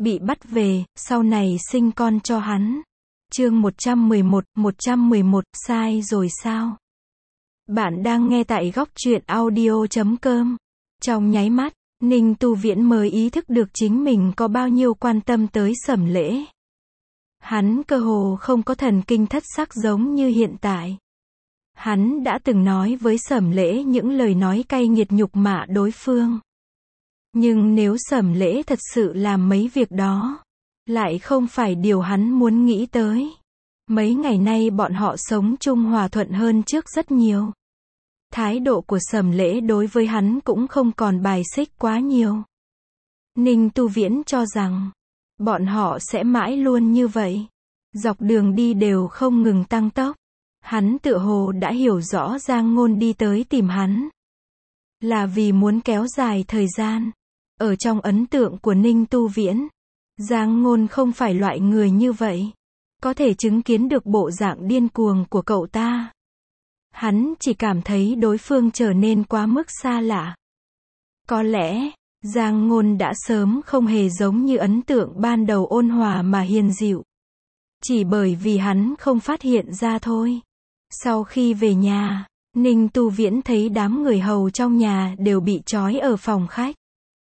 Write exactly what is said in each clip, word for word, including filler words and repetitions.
bị bắt về, sau này sinh con cho hắn. Chương một trăm mười một, một trăm mười một, sai rồi sao? Bạn đang nghe tại góc truyện audio chấm com. Trong nháy mắt, Ninh Tu Viễn mới ý thức được chính mình có bao nhiêu quan tâm tới Sẩm Lễ. Hắn cơ hồ không có thần kinh thất sắc giống như hiện tại. Hắn đã từng nói với Sẩm Lễ những lời nói cay nghiệt nhục mạ đối phương. Nhưng nếu Sẩm Lễ thật sự làm mấy việc đó, lại không phải điều hắn muốn nghĩ tới. Mấy ngày nay bọn họ sống chung hòa thuận hơn trước rất nhiều. Thái độ của Sẩm Lễ đối với hắn cũng không còn bài xích quá nhiều. Ninh Tu Viễn cho rằng, bọn họ sẽ mãi luôn như vậy. Dọc đường đi đều không ngừng tăng tốc. Hắn tựa hồ đã hiểu rõ Giang Ngôn đi tới tìm hắn. Là vì muốn kéo dài thời gian. Ở trong ấn tượng của Ninh Tu Viễn, Giang Ngôn không phải loại người như vậy. Có thể chứng kiến được bộ dạng điên cuồng của cậu ta. Hắn chỉ cảm thấy đối phương trở nên quá mức xa lạ. Có lẽ, Giang Ngôn đã sớm không hề giống như ấn tượng ban đầu ôn hòa mà hiền dịu. Chỉ bởi vì hắn không phát hiện ra thôi. Sau khi về nhà, Ninh Tu Viễn thấy đám người hầu trong nhà đều bị trói ở phòng khách.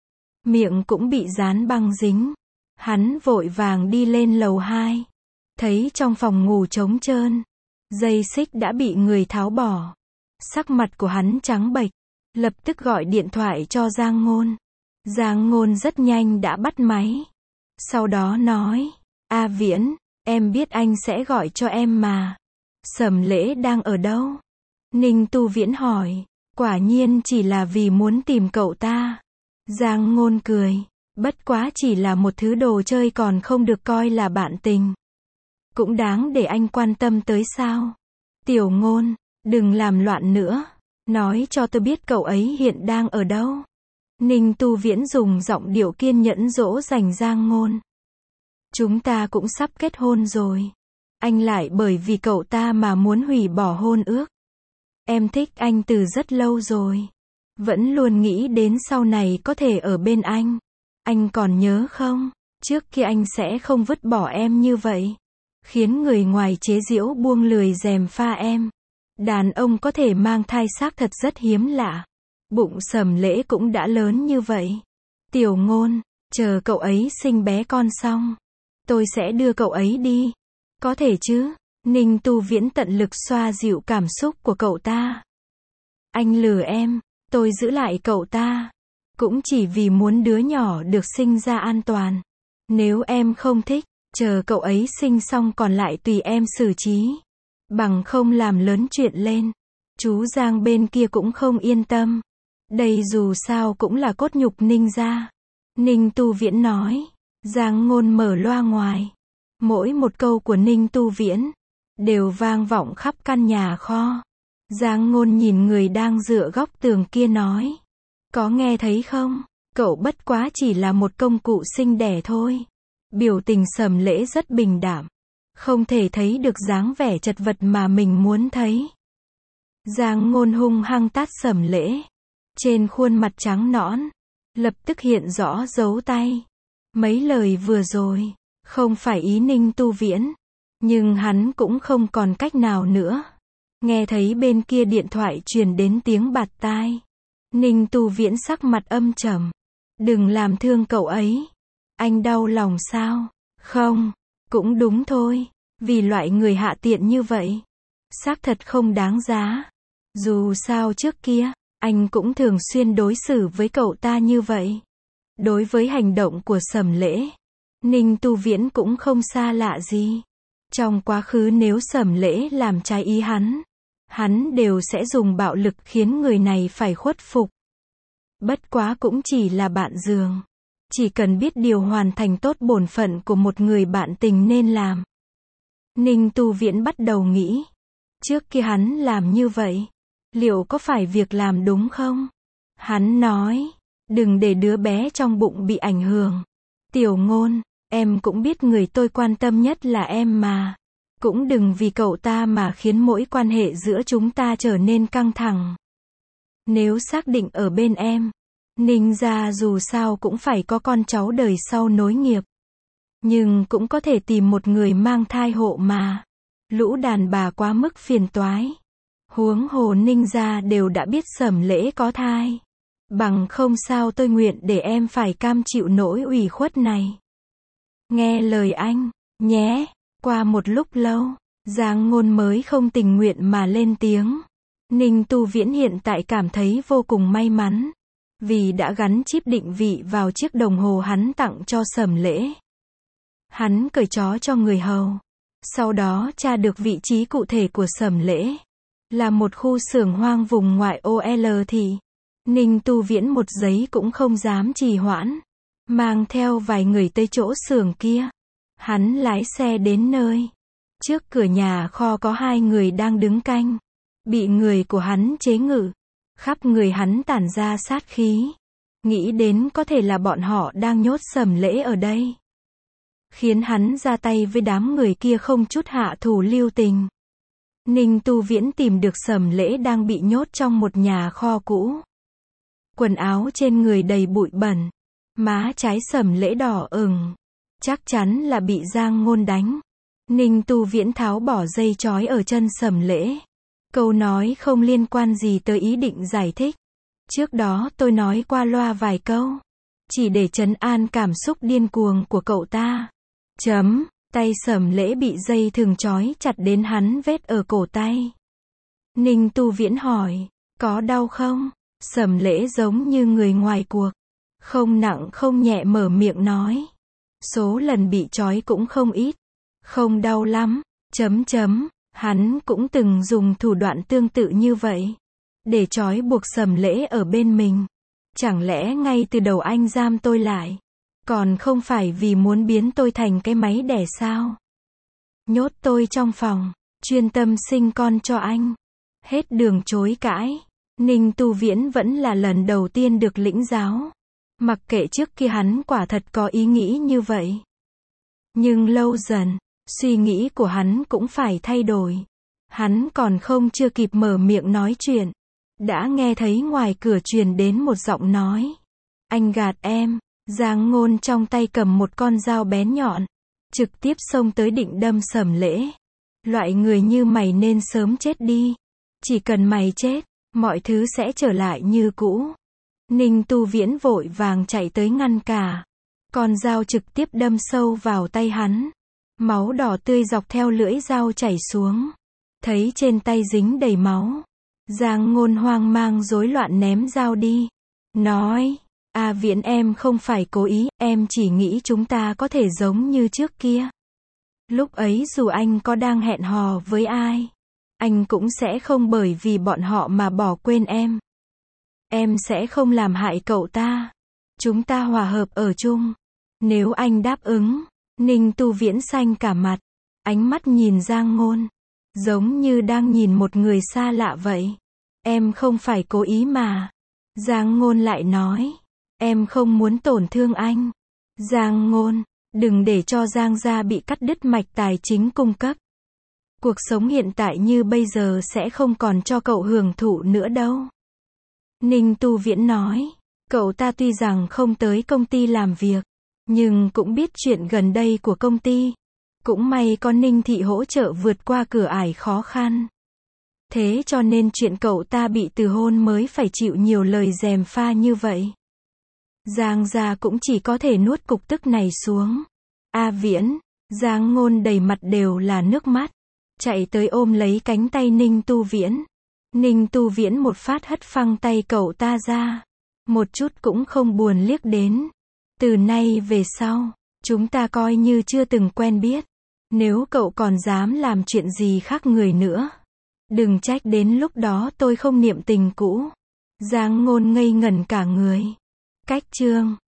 Miệng cũng bị dán băng dính. Hắn vội vàng đi lên lầu hai. Thấy trong phòng ngủ trống trơn. Dây xích đã bị người tháo bỏ. Sắc mặt của hắn trắng bệch. Lập tức gọi điện thoại cho Giang Ngôn. Giang Ngôn rất nhanh đã bắt máy. Sau đó nói, A Viễn, em biết anh sẽ gọi cho em mà. Sẩm Lễ đang ở đâu? Ninh Tu Viễn hỏi. Quả nhiên chỉ là vì muốn tìm cậu ta. Giang Ngôn cười. Bất quá chỉ là một thứ đồ chơi còn không được coi là bạn tình. Cũng đáng để anh quan tâm tới sao? Tiểu Ngôn, đừng làm loạn nữa. Nói cho tôi biết cậu ấy hiện đang ở đâu. Ninh Tu Viễn dùng giọng điệu kiên nhẫn dỗ dành Giang Ngôn. Chúng ta cũng sắp kết hôn rồi. Anh lại bởi vì cậu ta mà muốn hủy bỏ hôn ước. Em thích anh từ rất lâu rồi. Vẫn luôn nghĩ đến sau này có thể ở bên anh. Anh còn nhớ không? Trước kia anh sẽ không vứt bỏ em như vậy. Khiến người ngoài chế giễu buông lười gièm pha em. Đàn ông có thể mang thai xác thật rất hiếm lạ. Bụng Sẩm Lễ cũng đã lớn như vậy. Tiểu Ngôn, chờ cậu ấy sinh bé con xong. Tôi sẽ đưa cậu ấy đi. Có thể chứ? Ninh Tu Viễn tận lực xoa dịu cảm xúc của cậu ta. Anh lừa em, tôi giữ lại cậu ta. Cũng chỉ vì muốn đứa nhỏ được sinh ra an toàn. Nếu em không thích, chờ cậu ấy sinh xong còn lại tùy em xử trí. Bằng không làm lớn chuyện lên. Chú Giang bên kia cũng không yên tâm. Đây dù sao cũng là cốt nhục Ninh gia. Ninh Tu Viễn nói. Giang Ngôn mở loa ngoài. Mỗi một câu của Ninh Tu Viễn đều vang vọng khắp căn nhà kho. Giang Ngôn nhìn người đang dựa góc tường kia nói. Có nghe thấy không? Cậu bất quá chỉ là một công cụ sinh đẻ thôi. Biểu tình Sẩm Lễ rất bình đảm. Không thể thấy được dáng vẻ chật vật mà mình muốn thấy. Giang Ngôn hung hăng tát Sẩm Lễ. Trên khuôn mặt trắng nõn, lập tức hiện rõ dấu tay. Mấy lời vừa rồi, không phải ý Ninh Tu Viễn. Nhưng hắn cũng không còn cách nào nữa. Nghe thấy bên kia điện thoại truyền đến tiếng bạt tai. Ninh Tu Viễn sắc mặt âm trầm. Đừng làm thương cậu ấy. Anh đau lòng sao? Không, cũng đúng thôi. Vì loại người hạ tiện như vậy, xác thật không đáng giá. Dù sao trước kia, anh cũng thường xuyên đối xử với cậu ta như vậy. Đối với hành động của Sẩm Lễ, Ninh Tu Viễn cũng không xa lạ gì. Trong quá khứ nếu Sẩm Lễ làm trái ý hắn, hắn đều sẽ dùng bạo lực khiến người này phải khuất phục. Bất quá cũng chỉ là bạn giường. Chỉ cần biết điều hoàn thành tốt bổn phận của một người bạn tình nên làm. Ninh Tu Viễn bắt đầu nghĩ. Trước kia hắn làm như vậy, liệu có phải việc làm đúng không? Hắn nói, đừng để đứa bé trong bụng bị ảnh hưởng. Tiểu Ngôn, em cũng biết người tôi quan tâm nhất là em mà. Cũng đừng vì cậu ta mà khiến mối quan hệ giữa chúng ta trở nên căng thẳng. Nếu xác định ở bên em, Ninh gia dù sao cũng phải có con cháu đời sau nối nghiệp. Nhưng cũng có thể tìm một người mang thai hộ mà. Lũ đàn bà quá mức phiền toái. Huống hồ Ninh gia đều đã biết Sẩm Lễ có thai. Bằng không sao tôi nguyện để em phải cam chịu nỗi ủy khuất này. Nghe lời anh, nhé. Qua một lúc lâu, Giang Ngôn mới không tình nguyện mà lên tiếng. Ninh Tu Viễn hiện tại cảm thấy vô cùng may mắn. Vì đã gắn chip định vị vào chiếc đồng hồ hắn tặng cho Sẩm Lễ. Hắn cởi trói cho người hầu. Sau đó tra được vị trí cụ thể của Sẩm Lễ. Là một khu xưởng hoang vùng ngoại ô L thị. Ninh Tu Viễn một giấy cũng không dám trì hoãn. Mang theo vài người tới chỗ xưởng kia. Hắn lái xe đến nơi. Trước cửa nhà kho có hai người đang đứng canh. Bị người của hắn chế ngự. Khắp người hắn tản ra sát khí. Nghĩ đến có thể là bọn họ đang nhốt Sẩm Lễ ở đây. Khiến hắn ra tay với đám người kia không chút hạ thủ lưu tình. Ninh Tu Viễn tìm được Sẩm Lễ đang bị nhốt trong một nhà kho cũ. Quần áo trên người đầy bụi bẩn. Má trái Sẩm Lễ đỏ ửng. Chắc chắn là bị Giang Ngôn đánh. Ninh Tu Viễn tháo bỏ dây trói ở chân Sẩm Lễ. Câu nói không liên quan gì tới ý định giải thích. Trước đó tôi nói qua loa vài câu. Chỉ để trấn an cảm xúc điên cuồng của cậu ta. Chấm, tay Sẩm Lễ bị dây thừng trói chặt đến hắn vết ở cổ tay. Ninh Tu Viễn hỏi, có đau không? Sẩm Lễ giống như người ngoài cuộc. Không nặng không nhẹ mở miệng nói. Số lần bị trói cũng không ít. Không đau lắm, chấm chấm, hắn cũng từng dùng thủ đoạn tương tự như vậy. Để trói buộc Sẩm Lễ ở bên mình. Chẳng lẽ ngay từ đầu anh giam tôi lại? Còn không phải vì muốn biến tôi thành cái máy đẻ sao? Nhốt tôi trong phòng, chuyên tâm sinh con cho anh. Hết đường chối cãi. Ninh Tu Viễn vẫn là lần đầu tiên được lĩnh giáo. Mặc kệ trước kia hắn quả thật có ý nghĩ như vậy. Nhưng lâu dần, suy nghĩ của hắn cũng phải thay đổi. Hắn còn không chưa kịp mở miệng nói chuyện. Đã nghe thấy ngoài cửa truyền đến một giọng nói. Anh gạt em. Giang Ngôn trong tay cầm một con dao bén nhọn. Trực tiếp xông tới định đâm Sẩm Lễ. Loại người như mày nên sớm chết đi. Chỉ cần mày chết, mọi thứ sẽ trở lại như cũ. Ninh Tu Viễn vội vàng chạy tới ngăn cả. Con dao trực tiếp đâm sâu vào tay hắn. Máu đỏ tươi dọc theo lưỡi dao chảy xuống. Thấy trên tay dính đầy máu. Giang Ngôn hoang mang rối loạn ném dao đi. Nói, A Viễn em không phải cố ý, em chỉ nghĩ chúng ta có thể giống như trước kia. Lúc ấy dù anh có đang hẹn hò với ai, anh cũng sẽ không bởi vì bọn họ mà bỏ quên em. Em sẽ không làm hại cậu ta. Chúng ta hòa hợp ở chung. Nếu anh đáp ứng. Ninh Tu Viễn xanh cả mặt. Ánh mắt nhìn Giang Ngôn. Giống như đang nhìn một người xa lạ vậy. Em không phải cố ý mà. Giang Ngôn lại nói. Em không muốn tổn thương anh. Giang Ngôn, đừng để cho Giang gia bị cắt đứt mạch tài chính cung cấp. Cuộc sống hiện tại như bây giờ sẽ không còn cho cậu hưởng thụ nữa đâu. Ninh Tu Viễn nói. Cậu ta tuy rằng không tới công ty làm việc, nhưng cũng biết chuyện gần đây của công ty. Cũng may có Ninh Thị hỗ trợ vượt qua cửa ải khó khăn. Thế cho nên chuyện cậu ta bị từ hôn mới phải chịu nhiều lời gièm pha như vậy. Giang gia cũng chỉ có thể nuốt cục tức này xuống. A Viễn, Giang Ngôn đầy mặt đều là nước mắt. Chạy tới ôm lấy cánh tay Ninh Tu Viễn. Ninh Tu Viễn một phát hất phăng tay cậu ta ra. Một chút cũng không buồn liếc đến. Từ nay về sau, chúng ta coi như chưa từng quen biết. Nếu cậu còn dám làm chuyện gì khác người nữa, đừng trách đến lúc đó tôi không niệm tình cũ. Giang Ngôn ngây ngẩn cả người. Cách chương